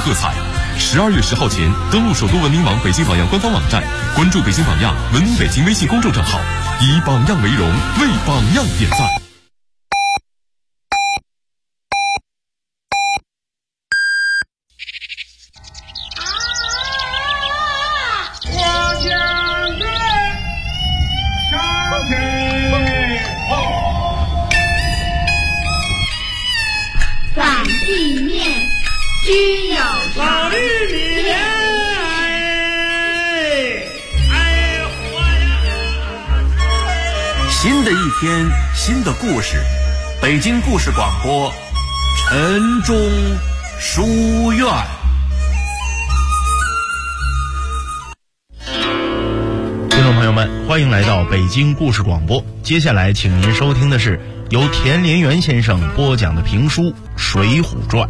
喝彩。12月10号前登录首都文明网北京榜样官方网站，关注北京榜样文明北京微信公众账号，以榜样为荣，为榜样点赞。 新的一天，新的故事，北京故事广播，晨钟书院。听众朋友们，欢迎来到北京故事广播。接下来，请您收听的是由田连元先生播讲的评书《水浒传》。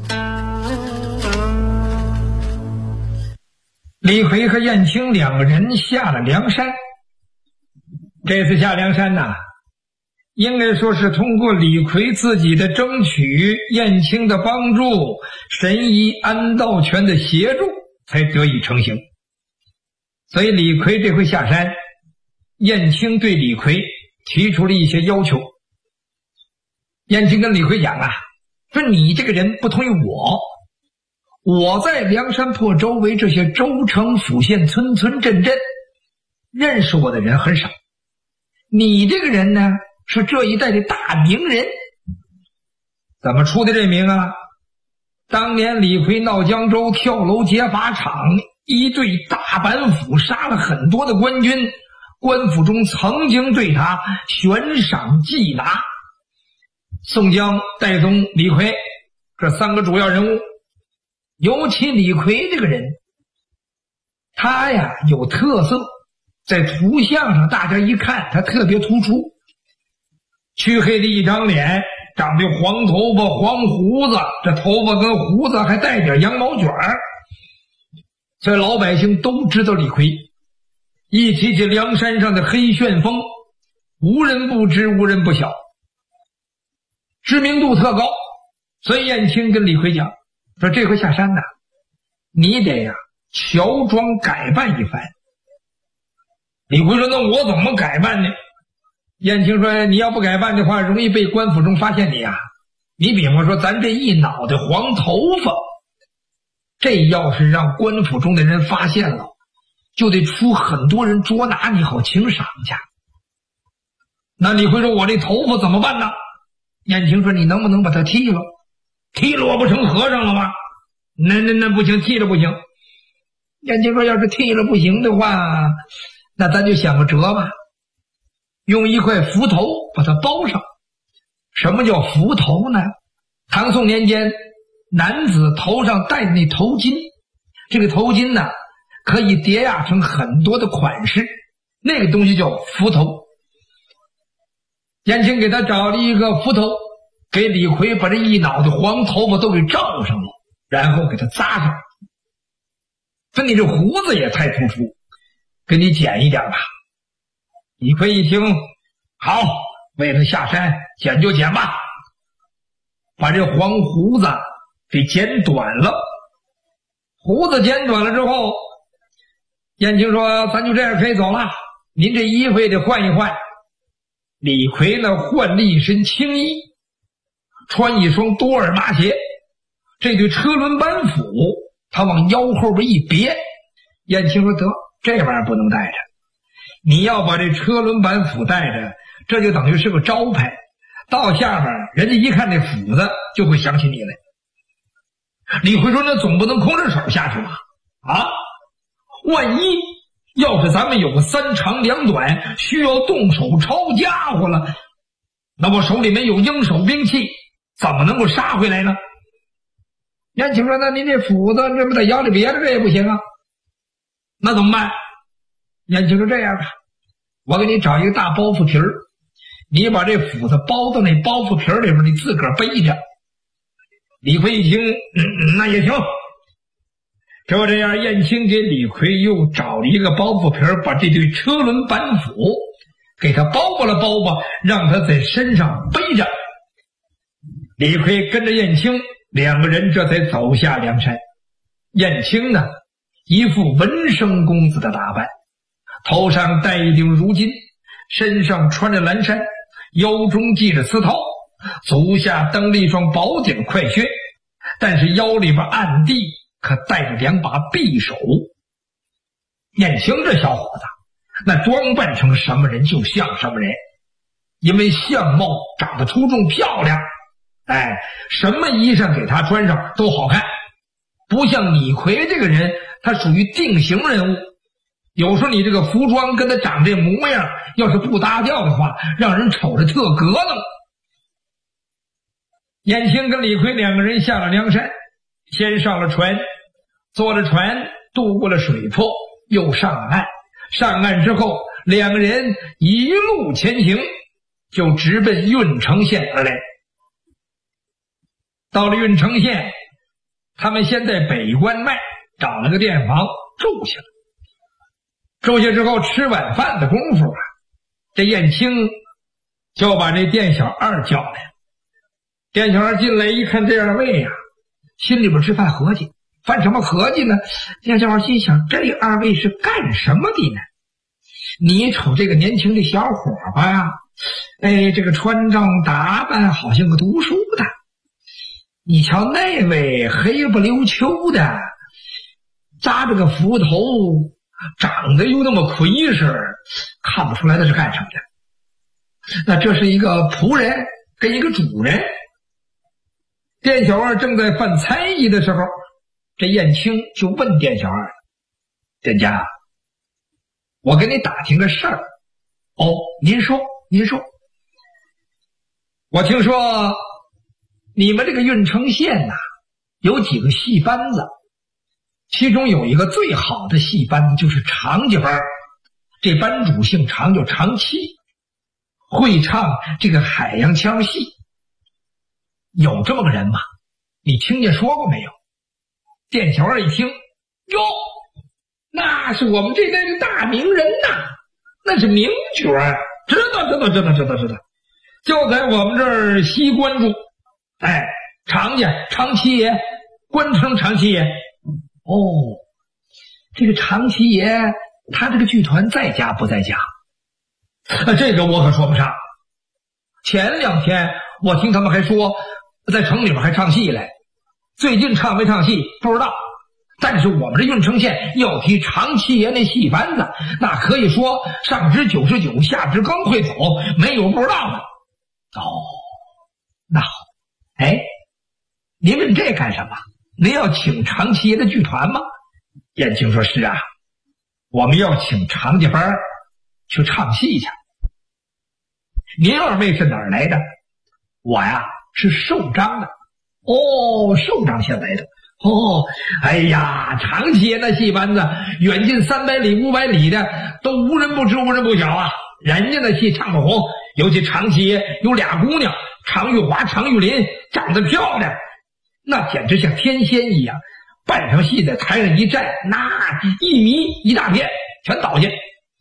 李逵和燕青两个人下了梁山。这次下梁山呐，应该说是通过李逵自己的争取，燕青的帮助，神医安道全的协助，才得以成行。所以李逵这回下山，燕青对李逵提出了一些要求。燕青跟李逵讲啊，说你这个人不同于我在梁山泊周围这些州城府县村村镇镇，认识我的人很少。你这个人呢，是这一带的大名人。怎么出的这名啊？当年李逵闹江州，跳楼劫法场，一队大板斧杀了很多的官军，官府中曾经对他悬赏缉拿。宋江、戴宗、李逵这三个主要人物，尤其李逵这个人，他呀有特色，在图像上大家一看他特别突出，黢黑的一张脸，长着黄头发黄胡子，这头发跟胡子还带点羊毛卷儿，所以老百姓都知道李逵。一提起梁山上的黑旋风，无人不知无人不晓，知名度特高。所以燕青跟李逵讲说，这回下山呐，你得呀乔装改扮一番。李逵说，那我怎么改扮呢？燕青说，你要不改扮的话，容易被官府中发现你啊。你比方说咱这一脑袋黄头发，这要是让官府中的人发现了，就得出很多人捉拿你，好请赏去。那李逵说，我这头发怎么办呢？燕青说，你能不能把它剃了？剃了我不成和尚了吗？那不行，剃了不行。燕青说，要是剃了不行的话，那咱就想个辙吧，用一块符头把它包上。什么叫符头呢？唐宋年间男子头上戴的那头巾，这个头巾呢可以叠压成很多的款式，那个东西叫符头。燕青给他找了一个符头，给李逵把这一脑袋黄头发都给罩上了，然后给他扎上。说你这胡子也太突出，给你剪一点吧。李逵一听，好，为了下山剪就剪吧，把这黄胡子给剪短了。胡子剪短了之后，燕青说，咱就这样可以走了，您这衣服也得换一换。李逵呢换了一身青衣，穿一双多尔麻鞋，这对车轮板斧他往腰后边一别。燕青说，得，这玩意儿不能带着，你要把这车轮板斧带着，这就等于是个招牌，到下边人家一看这斧子就会想起你来。李逵说，那总不能空着手下去吧？啊，万一要是咱们有个三长两短，需要动手抄家伙了，那我手里面有应手兵器，怎么能够杀回来呢？燕青说，那您这斧子这不在腰里别着，这也不行啊。那怎么办？燕青说，这样吧，我给你找一个大包袱皮儿，你把这斧子包到那包袱皮儿里边，你自个儿背着。李逵一听，那也行。就这样，燕青给李逵又找了一个包袱皮儿，把这对车轮板斧给他包了包吧，让他在身上背着。李逵跟着燕青两个人这才走下梁山。 燕青呢，一副文生公子的打扮，头上戴一顶如巾，身上穿着蓝衫，腰中系着丝绦，足下蹬了一双宝顶快靴，但是腰里边暗地可带着2把匕首。燕青这小伙子那装扮成什么人就像什么人，因为相貌长得出众漂亮，什么衣裳给他穿上都好看，不像李逵这个人，他属于定型人物，有时候你这个服装跟他长这模样要是不搭调的话，让人瞅着特咯噔。燕青跟李逵2个人下了梁山，先上了船，坐着船渡过了水泊，又上了岸。上岸之后，2个人一路前行，就直奔郓城县而来。到了郓城县，他们先在北关外找了个店房住下了。住下之后，吃晚饭的功夫这燕青就把这店小二叫来了。店小二进来一看这2位心里边直犯合计。犯什么合计呢？店小二心想，这2位是干什么的呢？你瞅这个年轻的小伙吧，这个穿装打扮好像个读书的。你瞧那位黑不溜秋的，扎着个斧头，长得又那么魁实，看不出来他是干什么的。那这是一个仆人跟一个主人。店小二正在犯猜疑的时候，这燕青就问店小二：“店家，我跟你打听个事儿。”“哦，您说。”“我听说你们这个郓城县有几个戏班子，其中有一个最好的戏班子就是常家班，这班主姓常，叫常七，会唱这个海洋腔戏。有这么个人吗？你听见说过没有？”店小二一听，哟，那是我们这代的大名人那是名角，知道。就在我们这儿西关住，常家常七爷，官称常七爷。哦，这个常七爷他这个剧团在家不在家？这个我可说不上。前2天我听他们还说在城里边还唱戏来，最近唱没唱戏不知道。但是我们这郓城县要提常七爷那戏班子，那可以说上知99，下知刚会走，没有不知道的。哦，那好。您问这干什么？您要请常七爷的剧团吗？燕青说：“是啊，我们要请常家班去唱戏去。”“您2位是哪儿来的？”“我是寿张的。”“哦，寿张县来的。”“哦，常七爷那戏班子远近300里500里的都无人不知无人不晓人家的戏唱不红，尤其常七爷有2姑娘，常玉华、常玉林，长得漂亮，那简直像天仙一样。扮上戏在台上一站，那一迷一大片，全倒下。”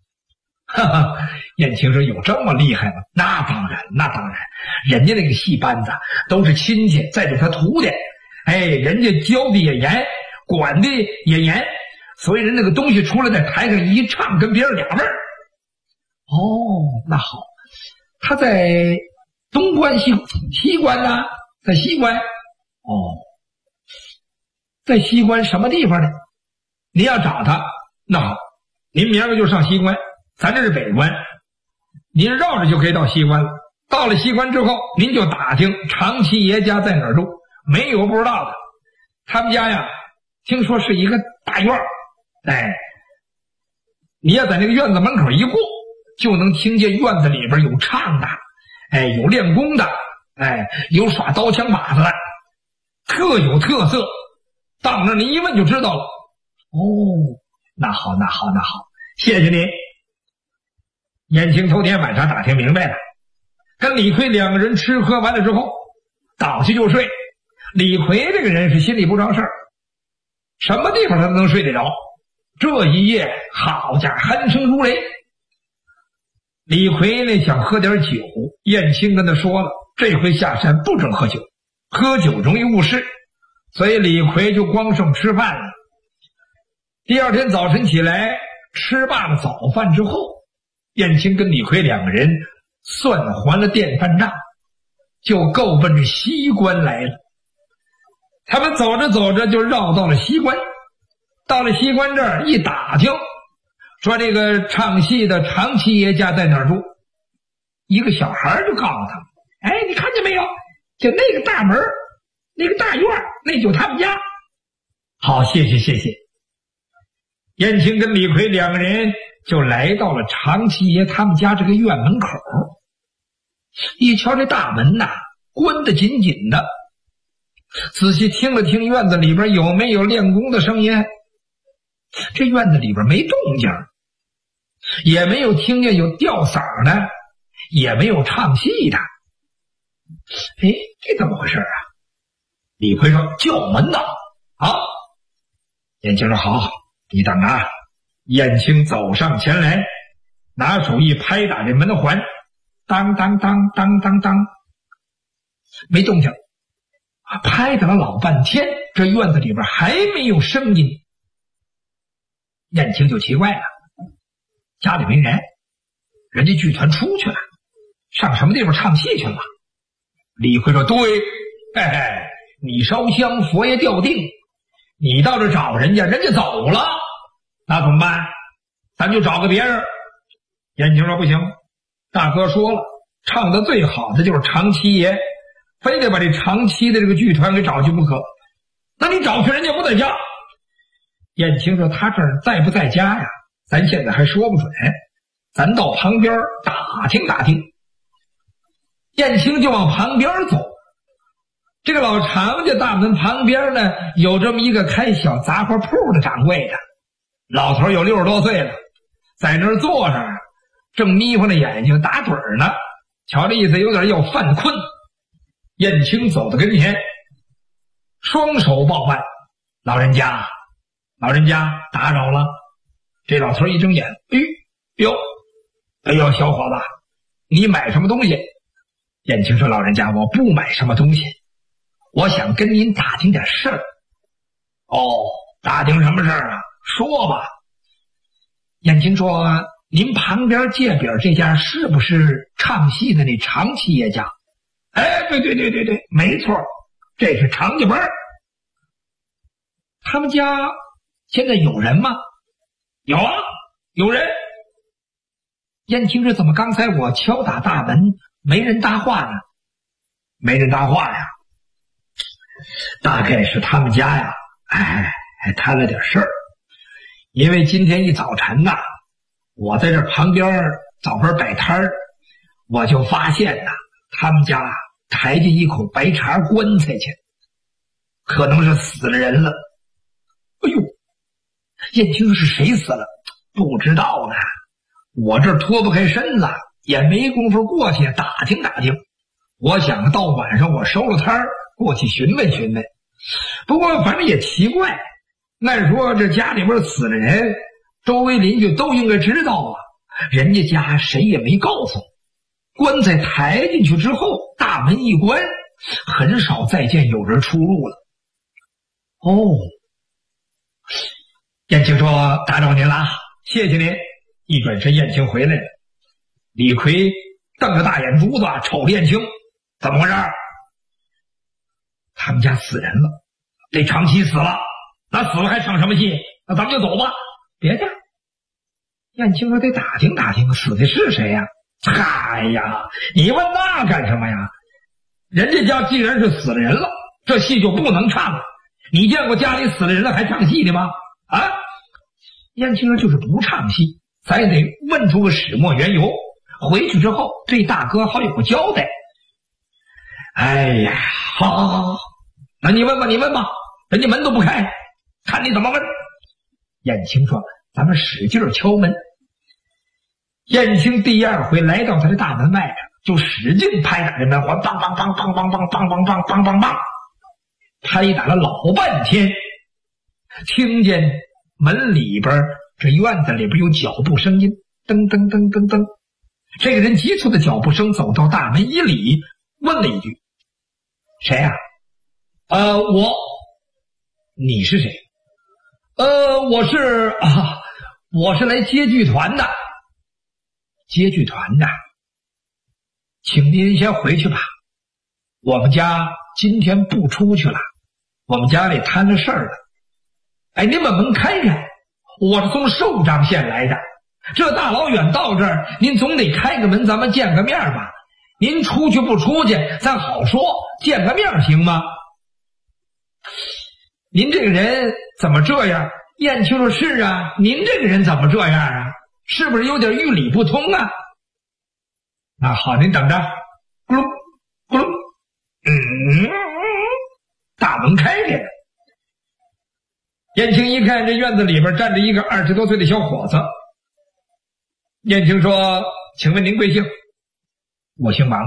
燕青说：“有这么厉害吗？”“那当然，人家那个戏班子都是亲戚，再者他徒弟，人家教的也严，管的也严，所以人那个东西出来在台上一唱，跟别人2味儿。”“哦，那好，他在东关西关在西关。”“哦，在西关什么地方呢？”“您要找他，那好，您明儿就上西关，咱这是北关，您绕着就可以到西关了。到了西关之后，您就打听常七爷家在哪儿住，没有不知道的。他们家听说是一个大院儿，你要在那个院子门口一过，就能听见院子里边有唱的，有练功的，有耍刀枪把子的，特有特色。到那儿您一问就知道了。”“哦，那好，谢谢您。”燕青头天晚上打听明白了，跟李逵2个人吃喝完了之后，倒下就睡。李逵这个人是心里不着事儿，什么地方他都能睡得着。这一夜，好家伙，鼾声如雷。李逵想喝点酒，燕青跟他说了，这回下山不准喝酒，喝酒容易误事，所以李逵就光剩吃饭了， 第二天早晨起来，吃罢了早饭之后，燕青跟李逵两个人算还了电饭账，就够奔着西关来了。他们走着走着就绕到了西关，到了西关这儿一打听，说这个唱戏的长七爷家在哪儿住。一个小孩就告诉他们：哎，你看见没有，就那个大门那个大院，那就他们家。好，谢谢谢谢。燕青跟李逵两个人就来到了长七爷他们家这个院门口。一瞧这大门呐，关得紧紧的，仔细听了听院子里边有没有练功的声音。这院子里边没动静，也没有听见有吊嗓的，也没有唱戏的。哎，这怎么回事啊？李逵说：叫门呐！好。燕青说：好，你等啊。燕青走上前来，拿手一拍打这门环，当当当当当当，没动静。拍打了老半天，这院子里边还没有声音。燕青就奇怪了，家里没人，人家剧团出去了，上什么地方唱戏去了？李逵说：对，嘿嘿，你烧香，佛爷吊定，你到这找人家，人家走了，那怎么办？咱就找个别人。燕青说：不行，大哥说了，唱得最好的就是长七爷，非得把这长七的这个剧团给找去不可。那你找去人家不在家。燕青说：他这儿在不在家呀，咱现在还说不准，咱到旁边打听打听。燕青就往旁边走。这个老常家大门旁边呢，有这么一个开小杂货铺的掌柜的，老头有60多岁了，在那儿坐着，正眯缝着眼睛打盹呢，瞧这意思有点要犯困。燕青走到跟前，双手抱腕：老人家打扰了。这老头一睁眼：哎呦，小伙子，你买什么东西？燕青说：老人家，我不买什么东西，我想跟您打听点事儿。哦，打听什么事儿啊？说吧。燕青说：您旁边界边这家是不是唱戏的那长七爷家？哎，对，没错，这是长家门。他们家现在有人吗？有啊，有人。燕青说：怎么刚才我敲打大门没人搭话呢？没人搭话呀，大概是他们家呀，还摊了点事儿。因为今天一早晨呐，我在这旁边早边摆摊儿，我就发现呐，他们家抬进一口白茬棺材去，可能是死了人了。哎呦，燕青说：是谁死了？不知道呢，我这脱不开身子，也没工夫过去打听打听。我想到晚上我收了摊儿，过去询问询问。不过反正也奇怪，按说这家里边死了人，周围邻居都应该知道啊，人家家谁也没告诉。棺材抬进去之后，大门一关，很少再见有人出入了。哦，燕青说：打扰您了，谢谢您。一转身，燕青回来了。李逵瞪着大眼珠子瞅着燕青：怎么回事？他们家死人了，这长期死了，那死了还唱什么戏？那咱们就走吧。别介。燕青说：得打听打听，死的是谁呀？哎呀，你问那干什么呀？人家家既然是死了人了，这戏就不能唱了。你见过家里死了人了还唱戏的吗？啊？燕青说：就是不唱戏，咱也得问出个始末缘由，回去之后对大哥好有个交代。哎呀，好，那你问吧，人家门都不开，看你怎么问。燕青说：咱们使劲敲门。燕青第二回来到他的大门外边，就使劲拍打这门环，梆梆梆梆梆梆梆梆梆梆梆梆，拍打了老半天，听见门里边这院子里边有脚步声音，噔噔噔噔噔。这个人急促的脚步声走到大门一里，问了一句：谁呀？我。你是谁？ 我是来接剧团的。接剧团的，请您先回去吧。我们家今天不出去了，我们家里摊了事儿了。哎，您把门开开，我是从寿张县来的，这大老远到这儿，您总得开个门，咱们见个面吧。您出去不出去，咱好说，见个面行吗？您这个人怎么这样？燕青说是啊，您这个人怎么这样啊？是不是有点与理不通啊？那好，您等着。咕噜咕噜，大门开开了。燕青一看，这院子里边站着一个20多岁的小伙子。燕青说：“请问您贵姓？”我姓王。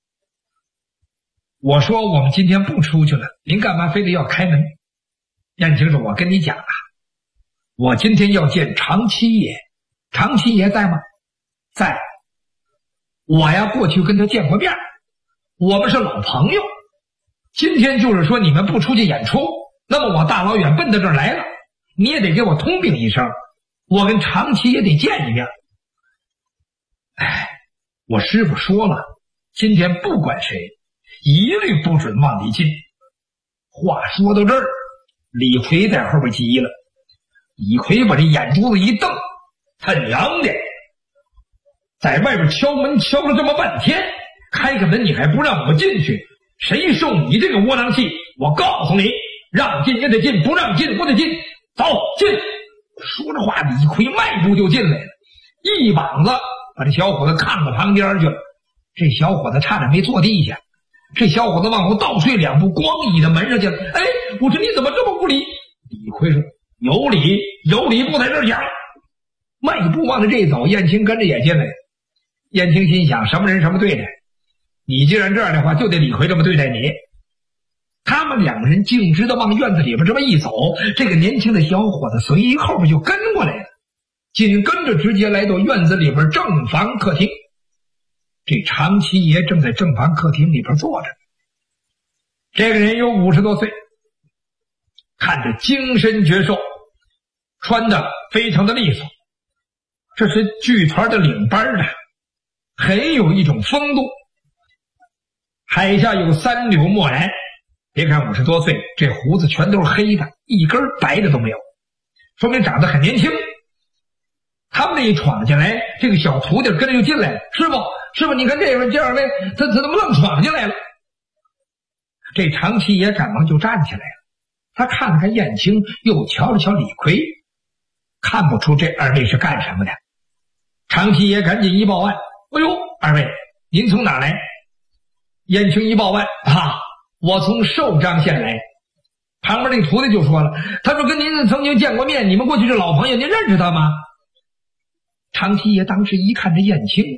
我说我们今天不出去了，您干嘛非得要开门？燕青说：“我跟你讲啊，我今天要见长七爷。长七爷在吗？在。我呀过去跟他见过面，我们是老朋友。今天就是说你们不出去演出，那么我大老远奔到这儿来了，你也得给我通禀一声，我跟长七爷得见一面。哎，我师傅说了，今天不管谁，一律不准往里进。话说到这儿，李逵在后边急了。李逵把这眼珠子一瞪，他娘的，在外边敲门敲了这么半天，开个门你还不让我进去，谁受你这个窝囊气？我告诉你，让进也得进，不让进我得进，走进。说着话，李逵迈步就进来了，一膀子把这小伙子看到旁边去了。这小伙子差点没坐地下，这小伙子往后倒退2步，咣倚到门上去了。哎，我说你怎么这么无礼？李逵说：“有理，有理不在这儿讲。”迈步往着这走，燕青跟着也进来了。燕青心想，什么人什么对待，你既然这样的话，就得李逵这么对待你。他们2个人径直的往院子里边这么一走，这个年轻的小伙子随后边就跟过来了，紧跟着直接来到院子里边正房客厅。这长七爷正在正房客厅里边坐着，这个人有50多岁，看着精神矍铄，穿的非常的利索，这是剧团的领班的，很有一种风度。海下有3绺墨染，别看50多岁，这胡子全都是黑的，一根白的都没有，说明长得很年轻。他们这一闯进来，这个小徒弟跟着就进来了。师傅，你看这样的，他怎么愣闯进来了？这长七爷赶忙就站起来了，他看了看燕青，又瞧了瞧李逵，看不出这2位是干什么的。长七爷赶紧一报案：“哎呦，2位，您从哪来？”燕青一报案：“我从寿张县来。”旁边那个徒弟就说了：“他说跟您曾经见过面，你们过去是老朋友，您认识他吗？”长七爷当时一看这燕青，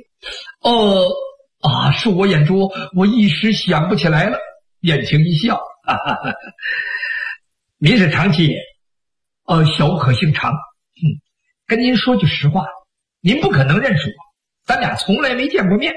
恕我眼拙，我一时想不起来了。燕青一笑：“您是长七爷？小可姓长。跟您说句实话，您不可能认识我，咱俩从来没见过面。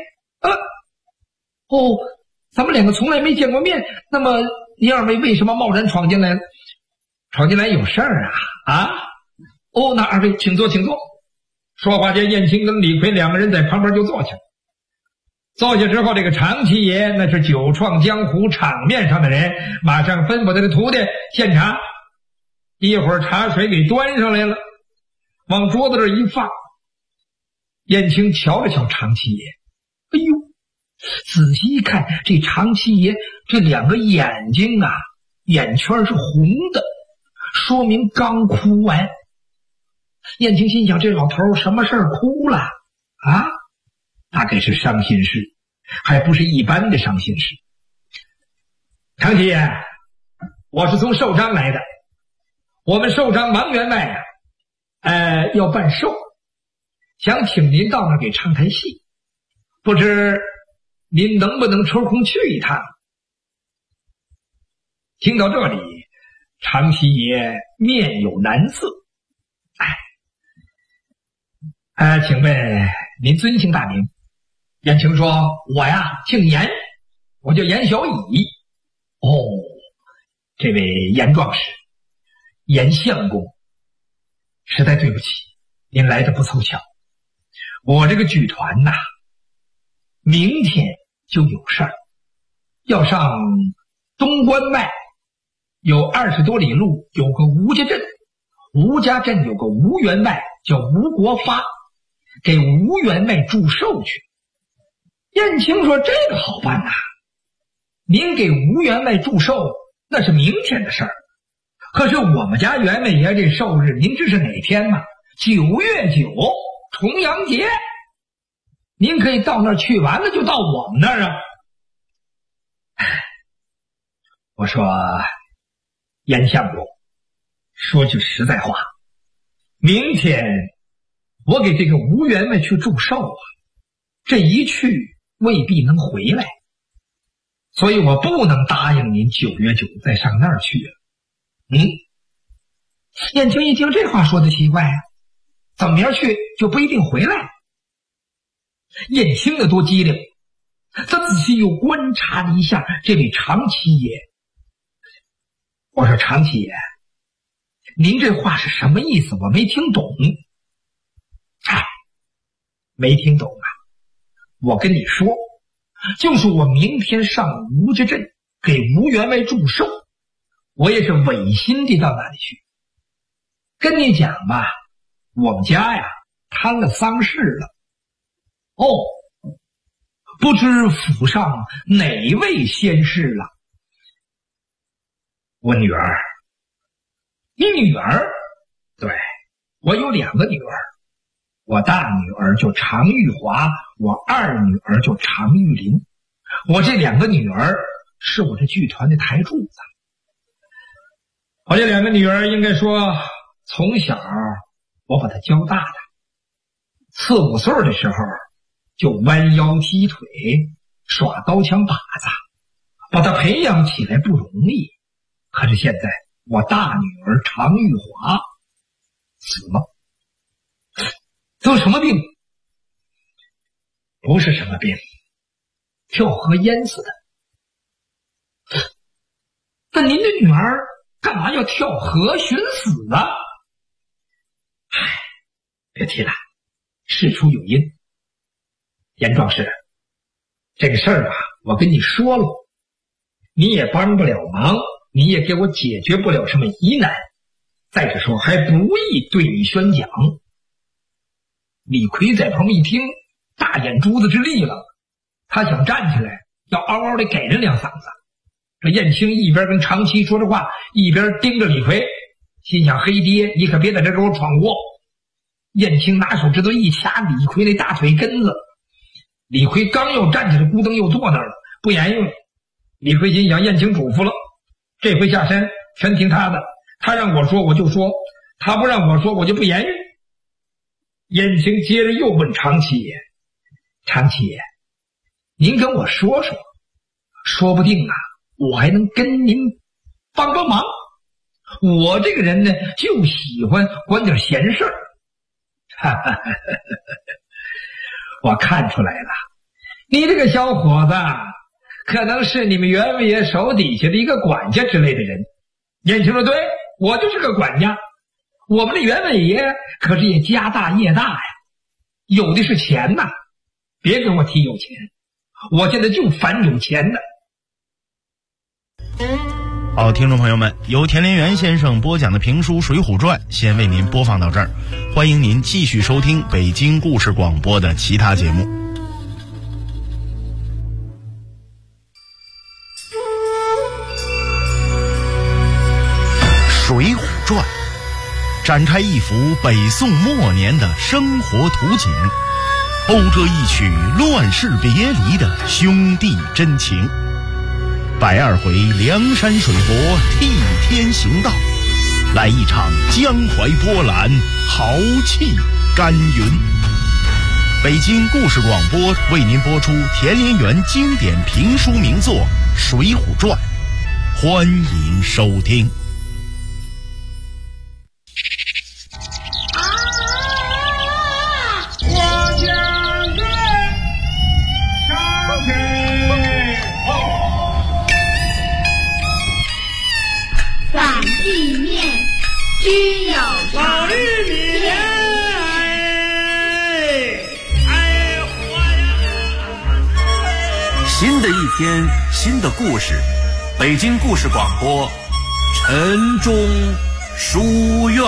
咱们2个从来没见过面，那么您2位为什么贸然闯进来了？闯进来有事儿啊？那2位请坐，请坐。”说话间，燕青跟李逵2个人在旁边就坐下了。坐下之后，这个长七爷那是久创江湖场面上的人，马上吩咐他的徒弟献茶。一会儿茶水给端上来了，往桌子这一放。燕青瞧了瞧长七爷，哎呦，仔细一看，这长七爷这2个眼睛啊，眼圈是红的，说明刚哭完。燕青心想，这老头什么事儿哭了啊？大概是伤心事，还不是一般的伤心事。长七爷，我是从寿张来的，我们寿张王员外要办寿，想请您到那儿给唱台戏，不知您能不能抽空去一趟？听到这里，长七爷面有难色。请问您尊姓大名？燕青说：“我呀姓严，我叫严小乙。”这位严壮士，严相公， 实在对不起，您来的不凑巧。我这个剧团呐，明天就有事儿，要上东关外，有20多里路有个吴家镇，吴家镇有个吴员外叫吴国发，给吴员外祝寿去。燕青说这个好办呐，您给吴员外祝寿那是明天的事儿，可是我们家员外爷这寿日您知是哪天吗？9月9重阳节，您可以到那儿去，完了就到我们那儿啊。我说严相公，说句实在话，明天我给这个吴员外去祝寿啊，这一去未必能回来，所以我不能答应您9月9再上那儿去了。燕青一听这话说的奇怪啊，怎么明儿去就不一定回来？燕青的多机灵，他仔细又观察了一下这位长七爷。我说长七爷，您这话是什么意思？我没听懂。没听懂啊？我跟你说，就是我明天上吴家镇给吴员外祝寿，我也是违心地到那里去。跟你讲吧，我们家呀摊了丧事了。不知府上哪位先逝了？我女儿。你女儿？对，我有2个女儿，我大女儿叫常玉华，我二女儿叫常玉玲。我这2个女儿是我这剧团的台柱子。我这2个女儿应该说从小我把她教大的，4、5岁的时候就弯腰踢腿耍刀枪把子，把她培养起来不容易。可是现在我大女儿常玉华死了。得什么病？不是什么病，跳河淹死的。那您的女儿干嘛要跳河寻死呢？别提了，事出有因。严壮士，这个事儿啊，我跟你说了，你也帮不了忙，你也给我解决不了什么疑难，再者说还不易对你宣讲。李逵在旁边一听，大眼珠子直立了，他想站起来要嗷嗷的给人2嗓子。这燕青一边跟长七说着话，一边盯着李逵，心想黑爹你可别在这给我闯祸。燕青拿手指头一掐李逵那大腿根子，李逵刚要站起来，咕噔又坐那儿了，不言语了。李逵心想燕青嘱咐了，这回下山全听他的，他让我说我就说，他不让我说我就不言语。燕青接着又问长七爷，长七爷，您跟我说说，说不定啊我还能跟您帮帮忙。我这个人呢就喜欢管点闲事儿。我看出来了，你这个小伙子可能是你们员外爷手底下的一个管家之类的人。燕青说对，我就是个管家。我们的员外爷可是也家大业大呀，有的是钱呐。别跟我提有钱，我现在就烦有钱的。 好，听众朋友们，由田连元先生播讲的评书《水浒传》先为您播放到这儿，欢迎您继续收听北京故事广播的其他节目。《水浒传》展开一幅北宋末年的生活图景，讴歌一曲乱世别离的兄弟真情。120回梁山水泊替天行道，来一场江淮波澜豪气干云。北京故事广播为您播出田连元经典评书名作《水浒传》，欢迎收听。 君老绿米莲，活呀！ 新的一天，新的故事，北京故事广播，晨钟书院。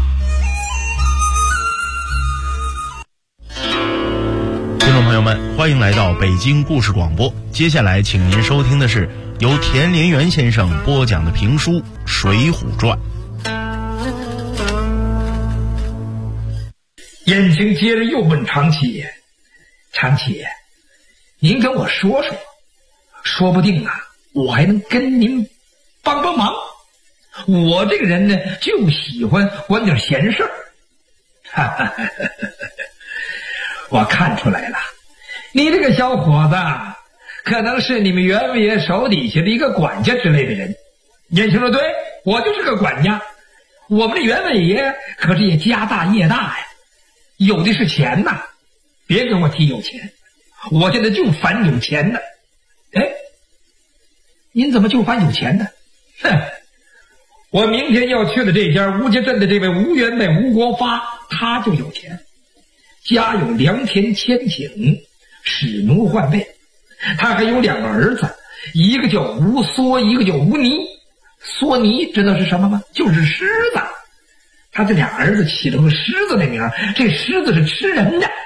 听众朋友们，欢迎来到北京故事广播。接下来，请您收听的是由田连元先生播讲的评书《水浒传》。 燕青接着又问长七爷：“长七爷，您跟我说说，说不定啊，我还能跟您帮帮忙。我这个人呢，就喜欢管点闲事儿。”我看出来了，你这个小伙子可能是你们袁伟爷手底下的一个管家之类的人。燕青说：“对，我就是个管家。我们的袁伟爷可是也家大业大呀，有的是钱呐。别跟我提有钱，我现在就烦有钱的。”哎，您怎么就烦有钱的？哼，我明天要去的这家吴家镇的这位吴员外吴国发，他就有钱，家有良田千顷，使奴换辈。他还有2个儿子，一个叫吴缩，一个叫吴尼。缩尼知道是什么吗？就是狮子。他这俩儿子起了个狮子的名，这狮子是吃人的。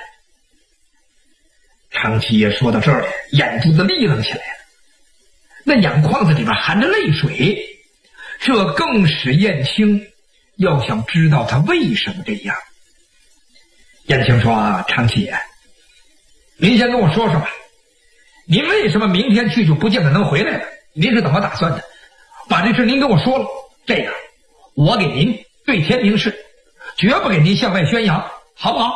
长七爷说到这儿，眼珠子立楞起来了，那眼眶子里边含着泪水，这更使燕青要想知道他为什么这样。燕青说：“啊，长七爷，您先跟我说说吧，您为什么明天去就不见得能回来了？您是怎么打算的？把这事您跟我说了，这样我给您对天明示，绝不给您向外宣扬，好不好？”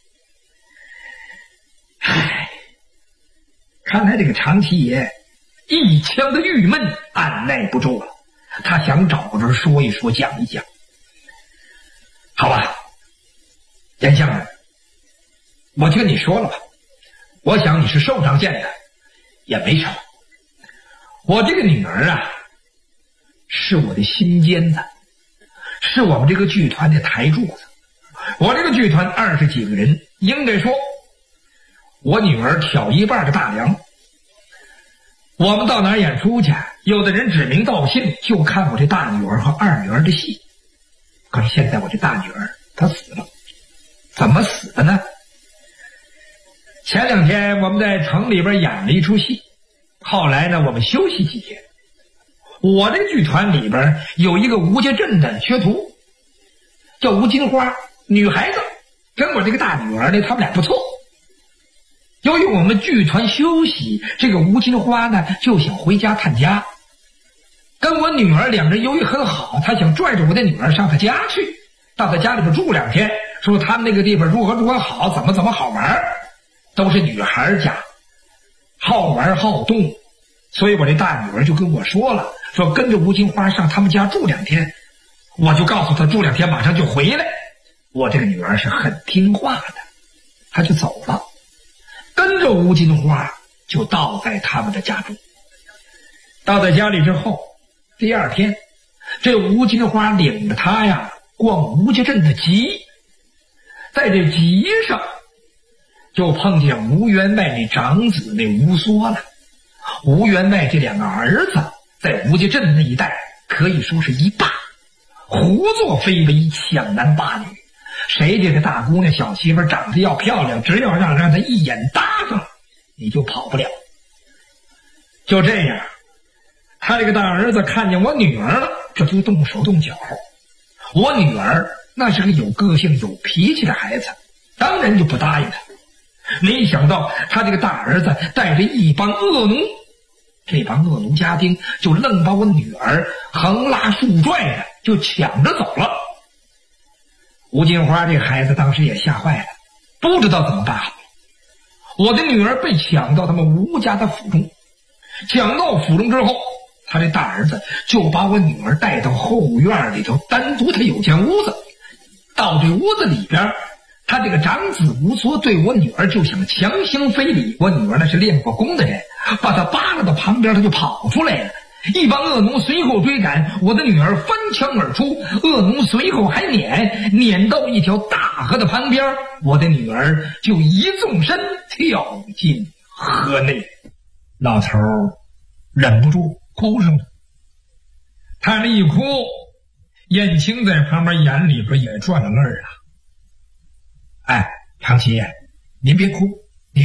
唉，看来这个长七爷一腔的郁闷按耐不住了，他想找个人说一说，讲一讲。好吧，燕相啊，我就跟你说了吧，我想你是受长见的，也没什么。我这个女儿啊，是我的心尖子，是我们这个剧团的台柱子。我这个剧团20几个人，应该说我女儿挑一半的大梁。我们到哪儿演出去，有的人指名道姓就看我这大女儿和二女儿的戏。可是现在我这大女儿她死了。怎么死的呢？前2天我们在城里边演了一出戏，后来呢我们休息几天。我这个剧团里边有一个吴家镇的学徒，叫吴金花，女孩子，跟我这个大女儿呢，他们俩不错。由于我们剧团休息，这个吴金花呢就想回家探家，跟我女儿2人由于很好，她想拽着我的女儿上她家去，到她家里边住2天，说他们那个地方如何如何好，怎么好玩，都是女孩家，好玩好动。所以我这大女儿就跟我说了，说跟着吴金花上他们家住2天。我就告诉她住2天马上就回来。我这个女儿是很听话的，她就走了，跟着吴金花就到在他们的家中。到在家里之后，第2天，这吴金花领着她呀逛吴家镇的集，在这集上就碰见吴员外那长子那吴缩了。吴员外这2个儿子在吴家镇那一带可以说是一霸，胡作非为，抢男霸女。谁这个大姑娘小媳妇长得要漂亮，只要让她一眼搭上，你就跑不了。就这样，他这个大儿子看见我女儿了，这就动手动脚。我女儿那是个有个性有脾气的孩子，当然就不答应他。没想到他这个大儿子带着一帮恶奴，这帮恶奴家丁就愣把我女儿横拉竖拽的就抢着走了。吴金花这孩子当时也吓坏了，不知道怎么办好。我的女儿被抢到他们吴家的府中，抢到府中之后，他这大儿子就把我女儿带到后院里头，单独他有间屋子。到这屋子里边，他这个长子吴缩对我女儿就想强行非礼。我女儿那是练过功的人，把他扒拉到旁边，他就跑出来了， 一帮恶奴随后追赶，我的女儿翻墙而出，恶奴随后还撵到一条大河的旁边，我的女儿就一纵身跳进河内。老头忍不住哭上了，他这一哭，燕青在旁边眼里边也转了泪儿啊。哎，长七爷，您别哭，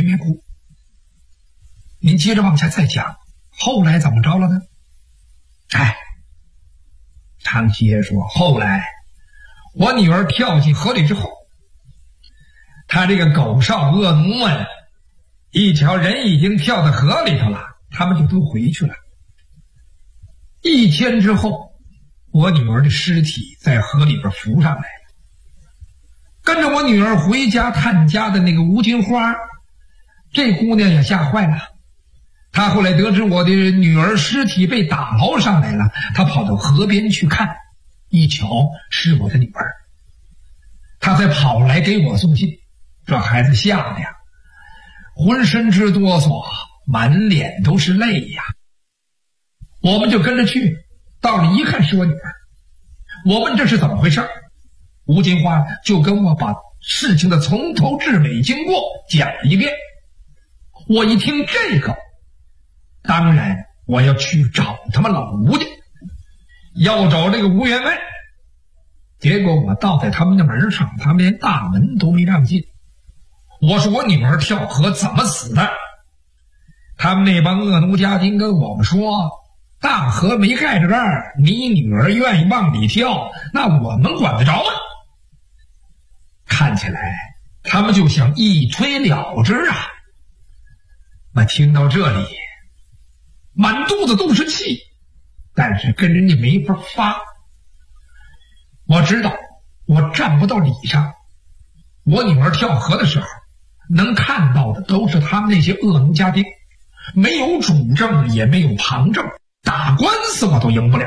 您接着往下再讲，后来怎么着了呢？哎，长七爷说，后来我女儿跳进河里之后，他这个狗少恶奴们一瞧人已经跳到河里头了，他们就都回去了。1天之后，我女儿的尸体在河里边浮上来了。跟着我女儿回家探家的那个吴金花，这姑娘也吓坏了。她后来得知我的女儿尸体被打捞上来了，她跑到河边去看，一瞧是我的女儿，她才跑来给我送信。这孩子吓得呀，浑身直哆嗦，满脸都是泪呀。我们就跟着去，到了一看是我女儿。我问这是怎么回事，吴金花就跟我把事情的从头至尾经过讲了一遍。我一听这个，当然我要去找他们老吴家，要找这个吴员外。结果我到在他们的门上，他们连大门都没让进。我说我女儿跳河怎么死的？他们那帮恶奴家丁跟我们说，大河没盖着盖儿，你女儿愿意往里跳，那我们管得着吗？看起来他们就想一推了之啊。我听到这里满肚子都是气，但是跟人家没法发。我知道我站不到理上，我女儿跳河的时候能看到的都是他们那些恶奴家丁，没有主证也没有旁证，打官司我都赢不了。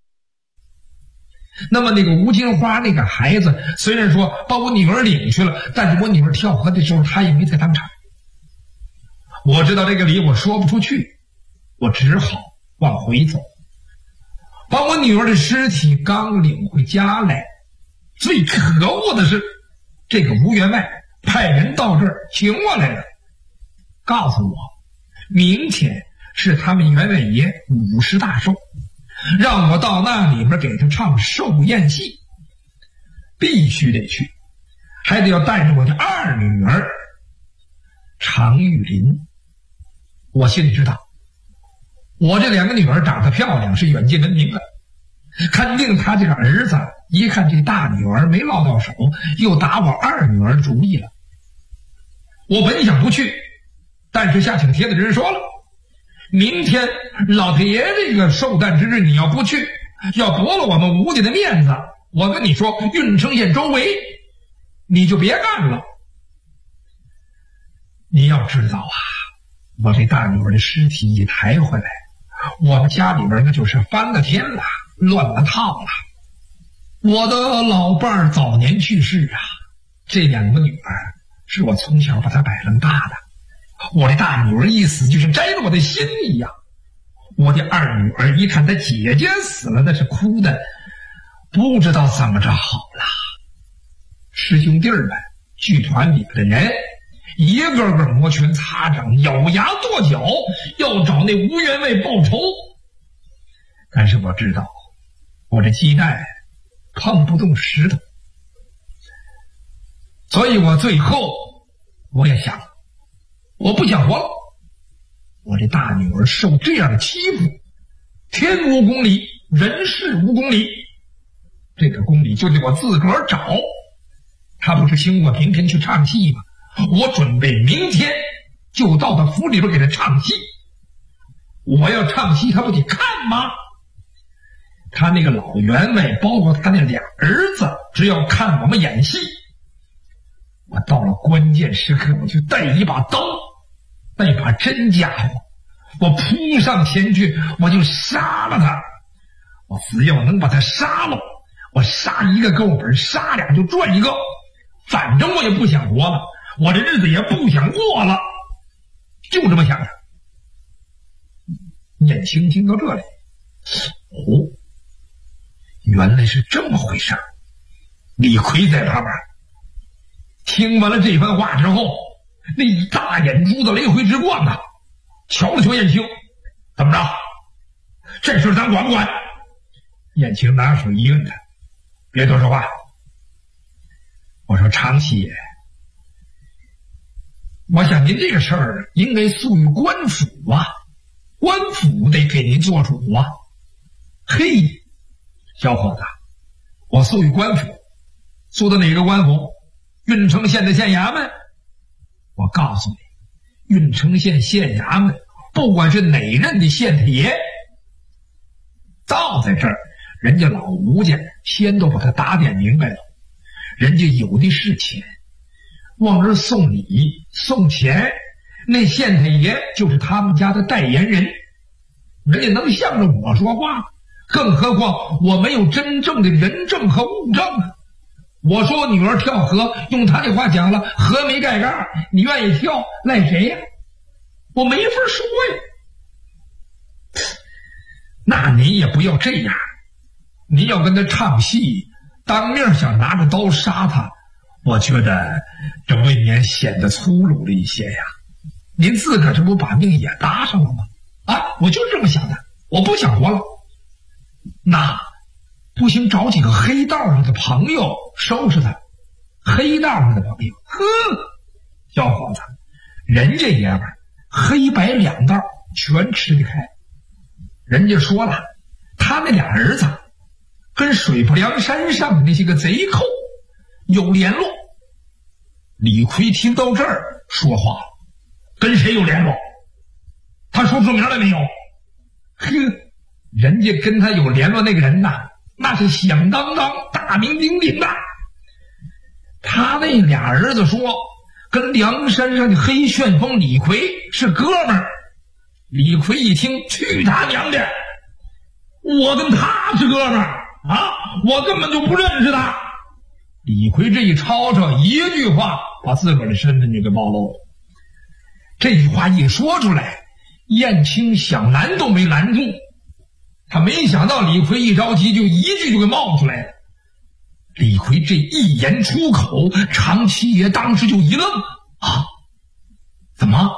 那么那个吴金花那个孩子虽然说把我女儿领去了，但是我女儿跳河的时候她也没在当场。我知道这个理我说不出去，我只好往回走。把我女儿的尸体刚领回家来，最可恶的是这个吴员外派人到这儿请我来了，告诉我明天是他们员外爷50大寿，让我到那里边给他唱寿宴戏，必须得去，还得要带着我的二女儿常玉林。我心里知道，我这2个女儿长得漂亮，是远近闻名的，肯定他这个儿子一看这大女儿没捞到手，又打我二女儿主意了。我本想不去，但是下请帖的人说了，明天老太爷这个寿诞之日你要不去，要驳了我们吴家的面子，我跟你说郓城县周围你就别干了。你要知道啊，我这大女儿的尸体一抬回来，我们家里边那就是翻了天了，乱了套了。我的老伴儿早年去世啊，这2个女儿是我从小把她摆弄大的，我的大女儿一死就是摘了我的心一样。我的二女儿一看她姐姐死了，那是哭的不知道怎么着好了。师兄弟们，剧团里边的人一个个摩拳擦掌，咬牙跺脚，要找那吴员外报仇。但是我知道我这鸡蛋碰不动石头，所以我最后我也想，我不想活了。我这大女儿受这样的欺负，天无公理，人事无公理，这个公理就得我自个儿找。他不是请我明天去唱戏吗？我准备明天就到他府里边给他唱戏。我要唱戏他不得看吗？他那个老员外包括他那2儿子只要看我们演戏，我到了关键时刻我就带一把刀，带一把真家伙，我扑上前去，我就杀了他。我只要能把他杀了，我杀一个够本，杀俩就赚一个，反正我也不想活了，我这日子也不想过了，就这么想着。燕青听到这里哦，原来是这么回事。李逵在旁边听完了这番话之后，那大眼珠子雷回直转呐，瞧了瞧燕青，怎么着？这事咱管不管？燕青拿手一摁他，别多说话。我说长喜爷，我想您这个事儿应该诉于官府啊，官府得给您做主啊。嘿，小伙子，我诉于官府，诉的哪个官府？郓城县的县衙门。我告诉你，郓城县县衙门不管是哪任的县太爷，到在这儿，人家老吴家先都把他打点明白了，人家有的是钱，往这送礼送钱，那县太爷就是他们家的代言人，人家能向着我说话，更何况我没有真正的人证和物证啊。我说我女儿跳河，用他的话讲了，河没盖盖，你愿意跳赖谁呀？我没法说呀。那您也不要这样，您要跟他唱戏，当面想拿着刀杀他，我觉得这未免显得粗鲁了一些呀。您自个儿这不把命也搭上了吗？啊，我就这么想的，我不想活了。那不行，找几个黑道上的朋友收拾他。黑道上的朋友，呵，小伙子，人家爷们儿黑白两道全吃得开。人家说了，他那俩儿子跟水泊梁山上的那些个贼寇有联络。李逵听到这儿说话了，跟谁有联络？他说出名来没有？呵，人家跟他有联络那个人呐，那是响当当大名鼎鼎的。他那俩儿子说跟梁山上的黑旋风李逵是哥们儿。李逵一听，去他娘的，我跟他是哥们儿啊，我根本就不认识他。李逵这一吵吵，一句话把自个儿的身份就给暴露了。这句话一说出来，燕青想拦都没拦住，他没想到李逵一着急就一句就给冒出来了。李逵这一言出口，常七爷当时就一愣啊，怎么？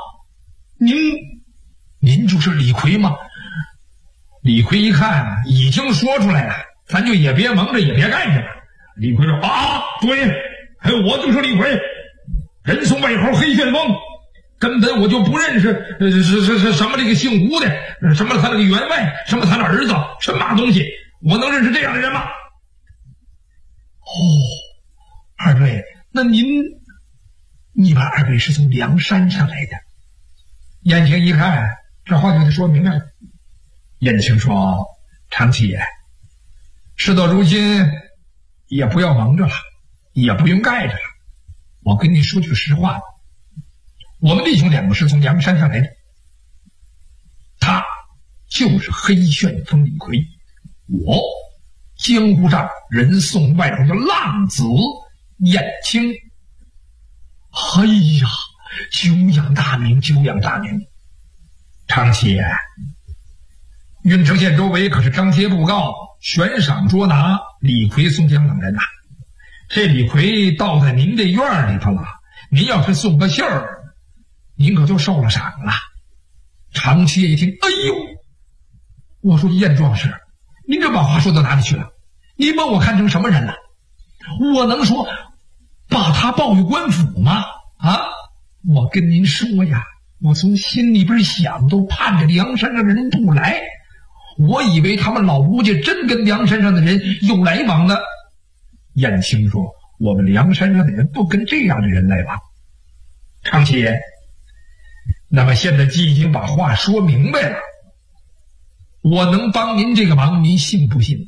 您就是李逵吗？李逵一看已经说出来了，咱就也别蒙着也别盖着了。李逵说啊，对，我就是李逵，人送外号黑旋风，根本我就不认识是什么这个姓吴的，什么他那个员外，什么他的儿子，什么东西，我能认识这样的人吗？哦，二位，那你们二位是从梁山上来的？燕青一看这话就得说明白了。燕青说，长七爷，事到如今也不要蒙着了，也不用盖着了，我跟你说句实话吧，我们弟兄两个是从梁山上来的，他就是黑旋风李逵，我江湖上人送外号叫浪子燕青。哎呀，久仰大名，久仰大名。长七爷，郓城县周围可是张贴布告，悬赏捉拿李逵、宋江等人呐。这李逵到在您这院里头了，您要是送个信儿，您可就受了赏了。长七爷一听，哎呦，我说燕壮士，您这把话说到哪里去了？您把我看成什么人了？我能说把他报于官府吗？啊，我跟您说呀，我从心里边想，都盼着梁山上的人不来。我以为他们老吴家真跟梁山上的人有来往呢。燕青说，我们梁山上的人不跟这样的人来往。长七爷，那么现在既已经把话说明白了，我能帮您这个忙，您信不信？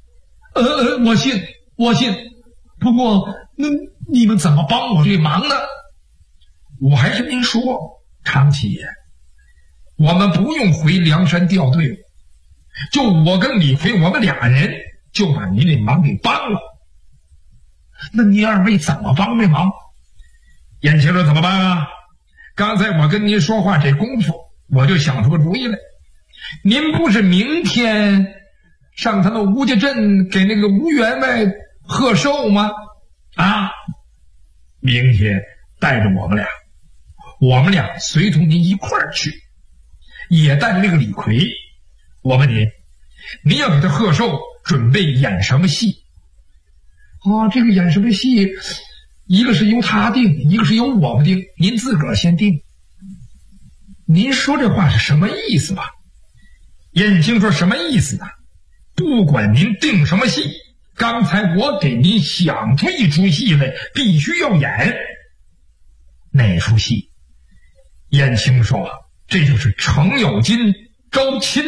我信。不过那你们怎么帮我这忙呢？我还是您说，长七爷，我们不用回梁山调队伍，就我跟李逵，我们俩人就把您这忙给帮了。那您二位怎么帮这忙？燕青说，怎么办啊？刚才我跟您说话这功夫，我就想出个主意来。 您不是明天上他们吴家镇给那个吴员外贺寿吗？啊，明天带着我们俩随同您一块儿去，也带着那个李逵。我问您要给他贺寿，准备演什么戏？这个演什么戏，一个是由他定，一个是由我们定，您自个儿先定。您说这话是什么意思吧？燕青说什么意思呢？不管您定什么戏，刚才我给您想出一出戏来，必须要演。哪出戏？燕青说这就是程咬金招亲。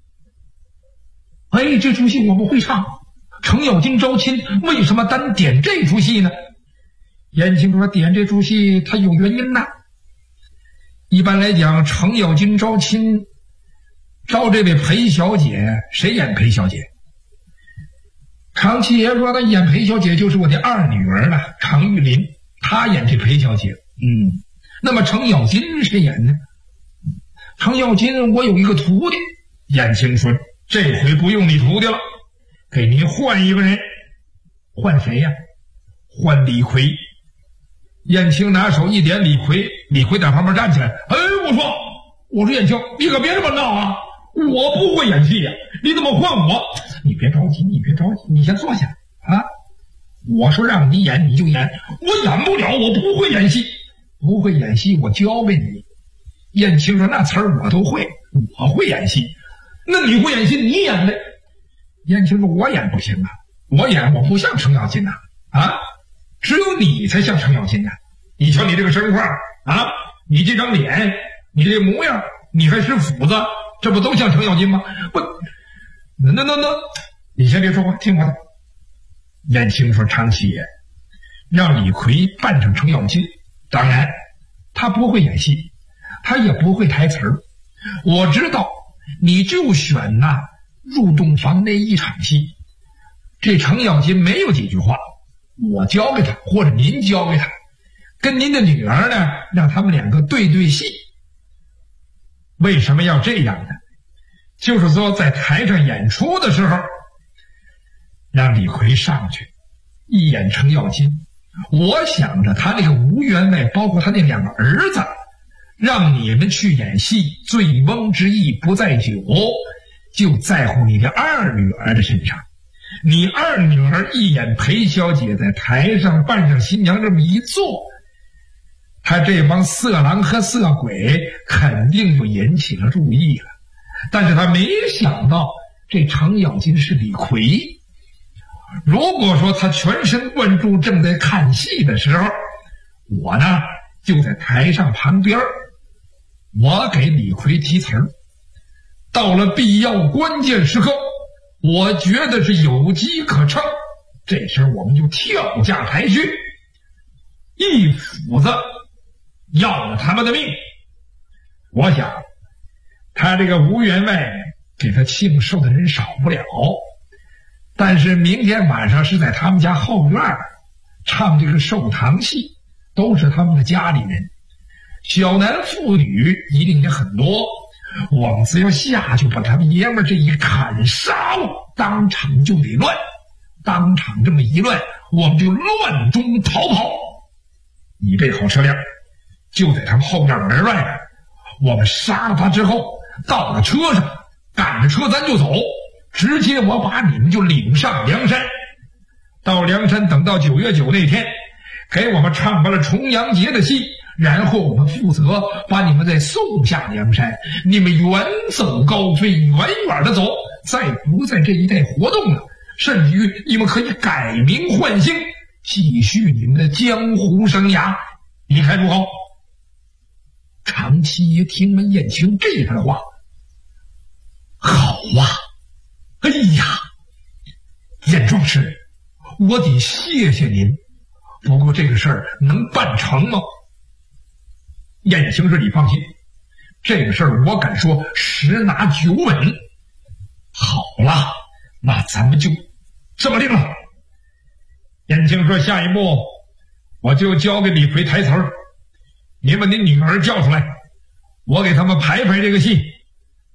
这出戏我们会唱，程咬金招亲，为什么单点这出戏呢？燕青说点这出戏它有原因呐。一般来讲，程咬金招亲招这位裴小姐，谁演裴小姐？常七爷说他演裴小姐就是我的二女儿了，常玉林，她演这裴小姐。那么程咬金谁演呢？程咬金我有一个徒弟。燕青说这回不用你徒弟了，给您换一个人。换谁呀？换李逵。燕青拿手一点李逵，李逵在旁边站起来。我说燕青，你可别这么闹啊，我不会演戏呀，你怎么换我？你别着急，你先坐下啊。我说让你演你就演，我演不了，我不会演戏。不会演戏我教给你。燕青说那词儿我都会，我会演戏。那你会演戏，你演呗。燕青说我演不行啊，我不像程咬金呐，只有你才像程咬金呐。你瞧你这个身块啊，你这张脸，你这模样，你还是斧子，这不都像程咬金吗？不，那，你先别说话，听我的。燕青说常七爷让李逵扮成程咬金，当然他不会演戏，他也不会台词儿。我知道你就选入洞房那一场戏，这程咬金没有几句话，我教给他，或者您教给他，跟您的女儿呢，让他们两个对戏。为什么要这样呢？就是说在台上演出的时候，让李逵上去一演程咬金，我想着他那个吴员外包括他那两个儿子，让你们去演戏，醉翁之意不在酒，就在乎你的二女儿的身上。你二女儿一演裴小姐，在台上扮上新娘这么一坐，他这帮色狼和色鬼肯定就引起了注意了。但是他没想到这程咬金是李逵。如果说他全神贯注正在看戏的时候，我呢就在台上旁边，我给李逵提词儿。到了必要关键时刻，我觉得是有机可乘，这时我们就跳下台去，一斧子要了他们的命。我想他这个吴员外给他庆寿的人少不了，但是明天晚上是在他们家后院唱这个寿堂戏，都是他们的家里人，小男妇女一定也很多，我们只要下去把他们爷们这一砍杀了，当场就得乱，当场这么一乱，我们就乱中逃跑。你备好车辆，就在他们后院门外边，我们杀了他之后，到了车上，赶着车咱就走，直接我把你们就领上梁山。到梁山，等到9月9那天，给我们唱完了重阳节的戏，然后我们负责把你们再送下梁山，你们远走高飞，远远的走，再不在这一带活动了，甚至于你们可以改名换姓，继续你们的江湖生涯，你看如何？常七爷听了燕青这番话，好啊！哎呀，燕壮士，我得谢谢您，不过这个事儿能办成吗？燕青说：“你放心，这个事儿我敢说10拿9稳。”好了，那咱们就这么定了。燕青说：“下一步我就交给李逵台词儿，你把你女儿叫出来，我给他们排排这个戏。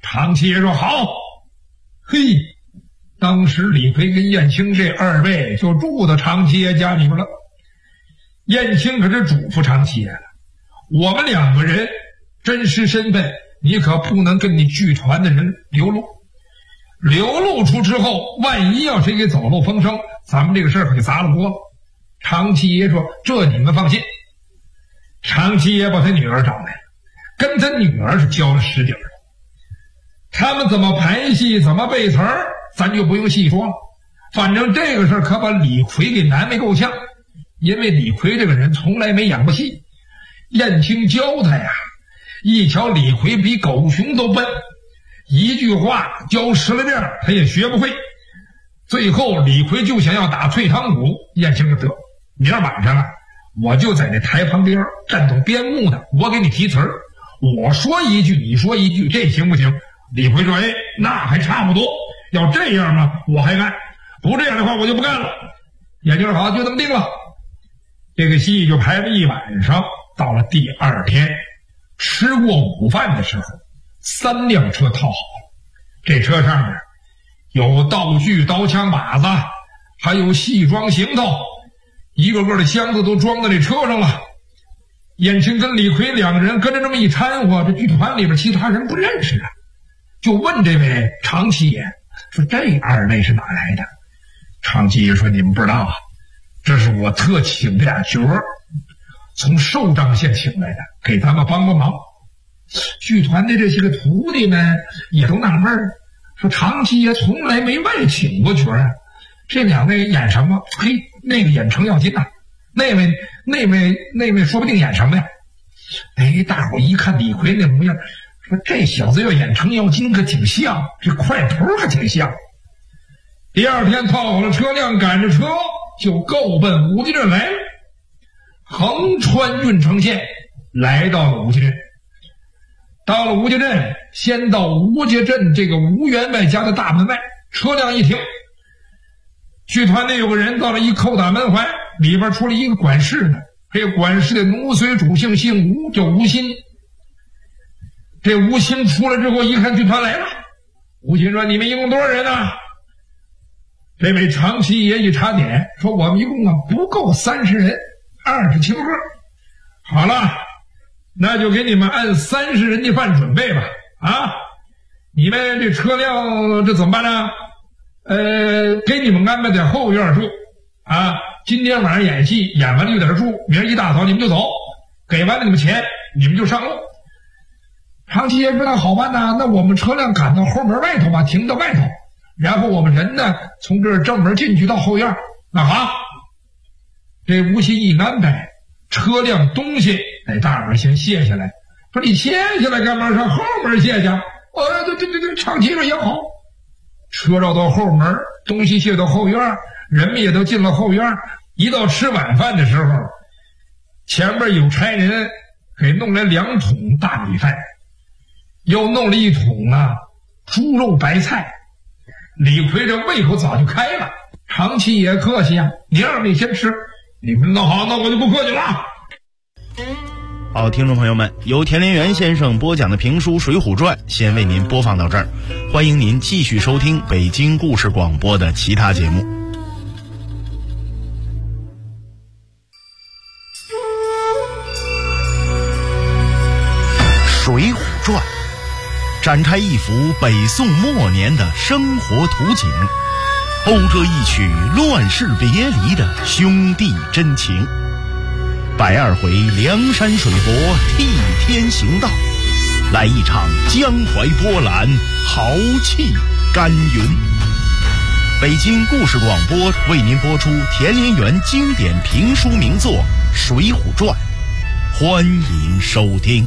常七爷说好。嘿，当时李逵跟燕青这二位就住到常七爷家里边了。燕青可是嘱咐常七爷了，我们两个人真实身份你可不能跟你剧团的人流露出之后，万一要谁给走漏风声，咱们这个事儿可就砸了锅了。常七爷说这你们放心。常七爷把他女儿找来了，跟他女儿是交了实底了。他们怎么排戏怎么背词儿咱就不用细说了，反正这个事儿可把李逵给难为够呛，因为李逵这个人从来没演过戏。燕青教他呀，一瞧李逵比狗熊都笨，一句话教10来遍他也学不会。最后李逵就想要打退堂鼓，燕青就得明儿晚上啊，我就在那台旁边站到边幕的，我给你提词儿，我说一句你说一句，这行不行？李逵说哎，那还差不多，要这样呢我还干，不这样的话我就不干了。燕青说好，就这么定了。这个戏就排了一晚上，到了第二天吃过午饭的时候，3辆车套好了。这车上面有道具刀枪把子，还有戏装行头，一个个的箱子都装在这车上了。燕青跟李逵两个人跟着这么一掺和，这剧团里边其他人不认识啊，就问这位常七爷说这二位是哪来的？常七爷说你们不知道啊，这是我特请的俩角儿，从寿张县请来的，给咱们帮忙。剧团的这些个徒弟们也都纳闷儿，说常七爷从来没外请过角啊，这两位演什么？嘿，那个演程咬金呐，那位说不定演什么呀？哎，大伙一看李逵那模样，说这小子要演程咬金可挺像，这块头可挺像。第二天套好了车辆，赶着车就够奔吴家镇来了，横穿郓城县，来到了吴家镇。到了吴家镇，先到吴家镇这个吴员外家的大门外，车辆一停，剧团内有个人到了，一叩打门环，里边出来一个管事的，这个管事的奴随主姓姓吴，叫吴昕。这吴昕出来之后一看剧团来了，吴昕说你们一共多少人啊？这位常七爷一查点说我们一共不够30人，27个。好了，那就给你们按30人的饭准备吧。啊，你们这车辆这怎么办呢？给你们安排在后院住啊。今天晚上演戏，演完了就在这住，明儿一大早你们就走，给完了你们钱，你们就上路。常七爷说那好办呐，那我们车辆赶到后门外头吧，停到外头，然后我们人呢从这儿正门进去到后院。那好，这吴昕一安排，车辆东西大伙先卸下来。说你卸下来干嘛？上后门卸下。对，常七爷也好。车绕到后门，东西卸到后院，人们也都进了后院。一到吃晚饭的时候，前边有差人给弄来2桶大米饭，又弄了1桶猪肉白菜。李逵这胃口早就开了，常七爷客气啊，你二位先吃。你们弄好，那我就不客气了。 好，听众朋友们，由田连元先生播讲的评书《水浒传》先为您播放到这儿，欢迎您继续收听北京故事广播的其他节目。《水浒传》展开一幅北宋末年的生活图景，讴歌一曲乱世别离的兄弟真情。120回梁山水泊替天行道，来一场江淮波澜豪气干云。北京故事广播为您播出田连元经典评书名作《水浒传》，欢迎收听。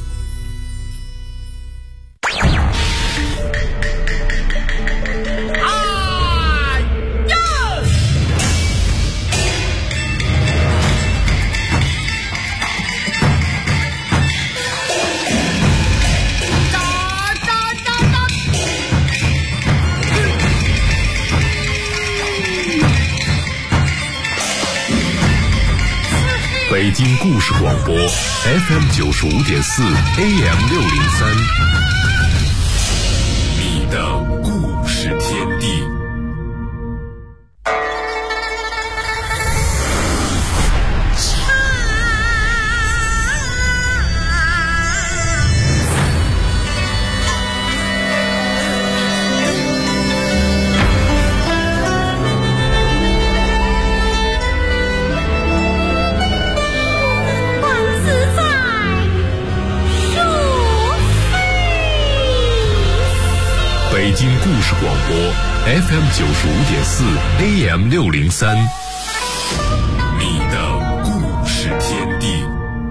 北京故事广播 FM 95.4 AM 603。 的故事天地。北京故事广播 FM 95.4 AM 603，你的故事天地。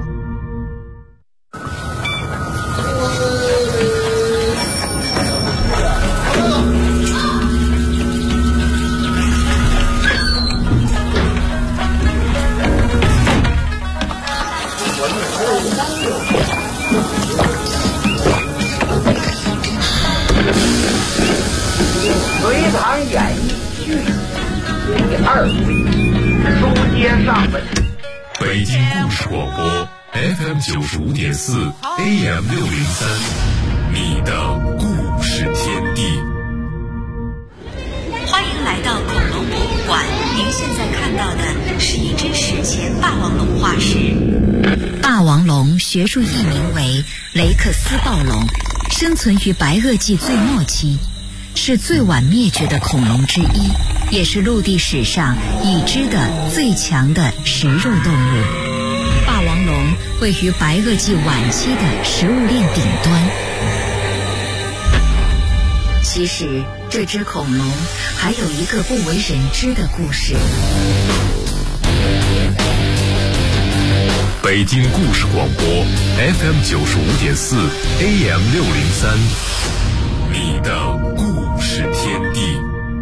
隋唐演义续第2回，书接上文。 北京故事广播 FM 95.4 AM 603，你的故事天地。 欢迎来到恐龙博物馆，您现在看到的是一只史前霸王龙化石。霸王龙学术译名为雷克斯暴龙，生存于白垩纪最末期，是最晚灭绝的恐龙之一，也是陆地史上已知的最强的食肉动物。霸王龙位于白垩纪晚期的食物链顶端。其实这只恐龙还有一个不为人知的故事。 北京故事广播 FM 95.4 AM 603，你的故事天地。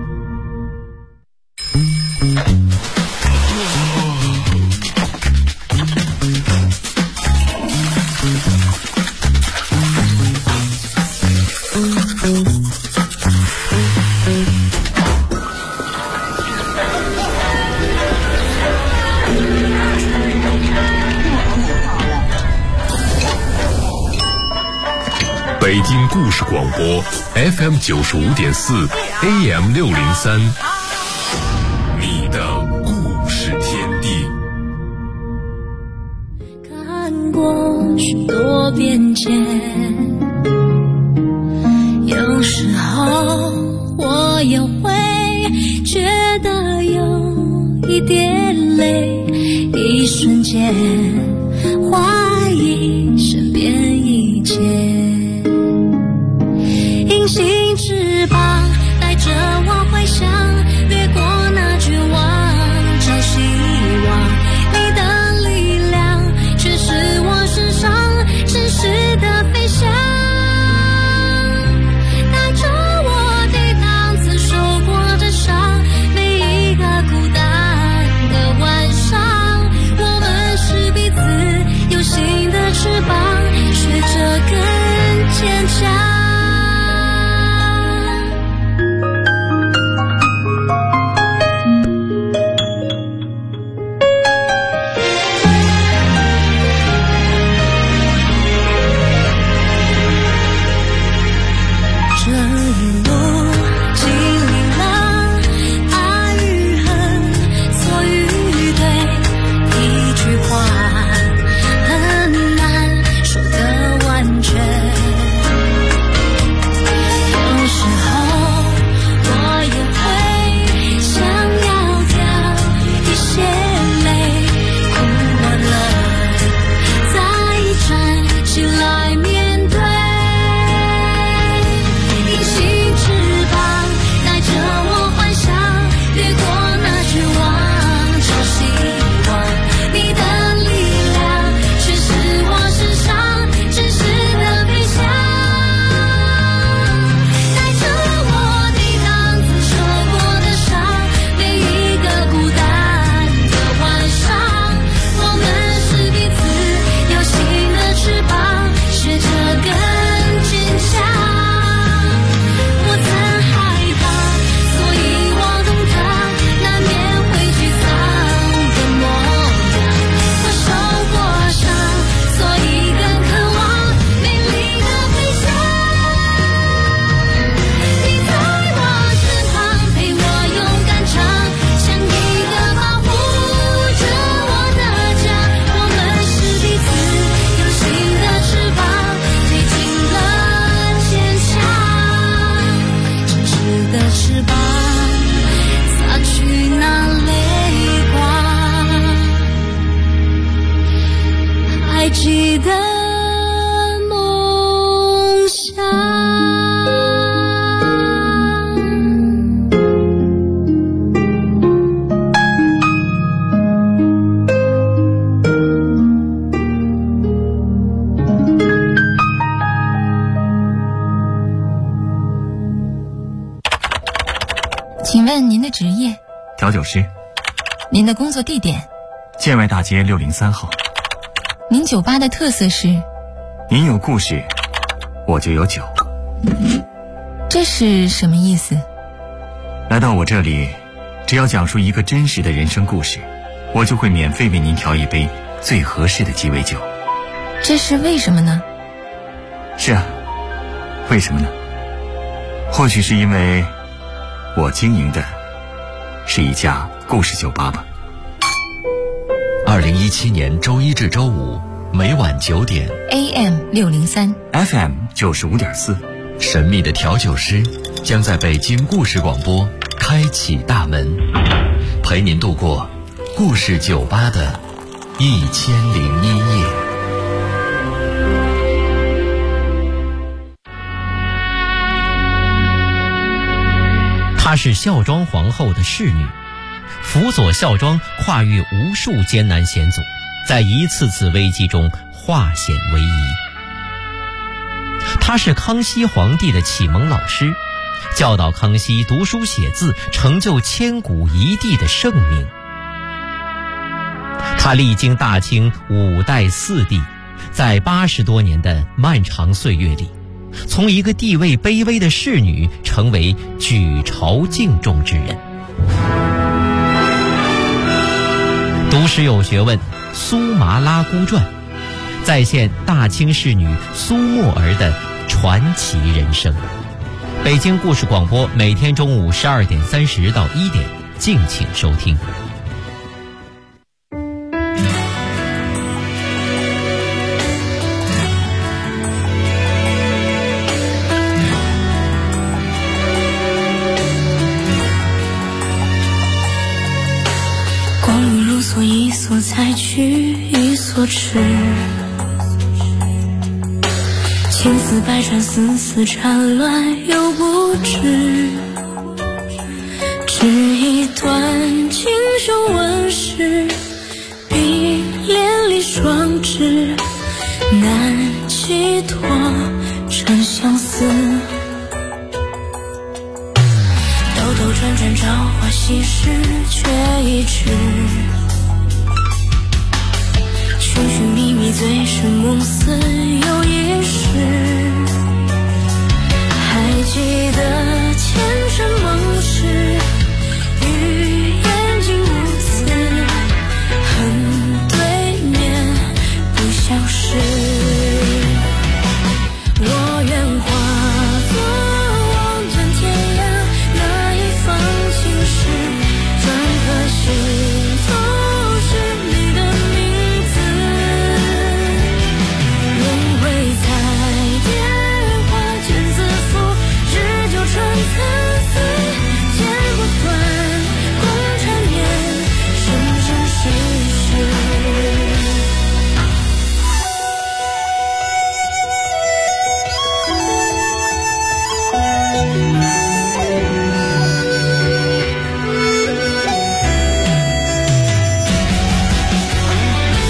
北京故事广播 FM 95.4 AM 603，你的故事天地。 看过许多变迁，有时候我也会觉得有一点累，一瞬间怀疑身边一切。隐形翅膀带着我回想，越过那绝望，找希望。你的力量却是我身上真实的飞翔，带着我抵挡曾受过的伤，每一个孤单的晚上，我们是彼此有形的翅膀。 记的梦想。 请问您的职业？ 调酒师。 您的工作地点？ 建外大街603号。 您酒吧的特色是？ 您有故事，我就有酒。 这是什么意思？ 来到我这里，只要讲述一个真实的人生故事，我就会免费为您调一杯最合适的鸡尾酒。 这是为什么呢？ 是啊，为什么呢？或许是因为我经营的是一家故事酒吧吧。 2017年周一至周五每晚9点 AM 603 FM 95.4， 神秘的调酒师将在北京故事广播开启大门，陪您度过故事酒吧的1001夜。 她是孝庄皇后的侍女，辅佐孝庄跨越无数艰难险阻，在一次次危机中化险为夷。她是康熙皇帝的启蒙老师，教导康熙读书写字，成就千古一帝的盛名。她历经大清5代4帝，在80多年的漫长岁月里，从一个地位卑微的侍女成为举朝敬重之人。读史有学问，苏麻拉姑传再现大清侍女苏沫儿的传奇人生。北京故事广播每天中午12点30到1点，敬请收听。 一所采取一所吃，千丝百转丝丝缠乱又不知，只一段锦绣纹饰，比连理双枝，难寄托真相思。兜兜转转朝花夕拾，却一迟，寻寻觅觅，醉生梦死又一世。还记得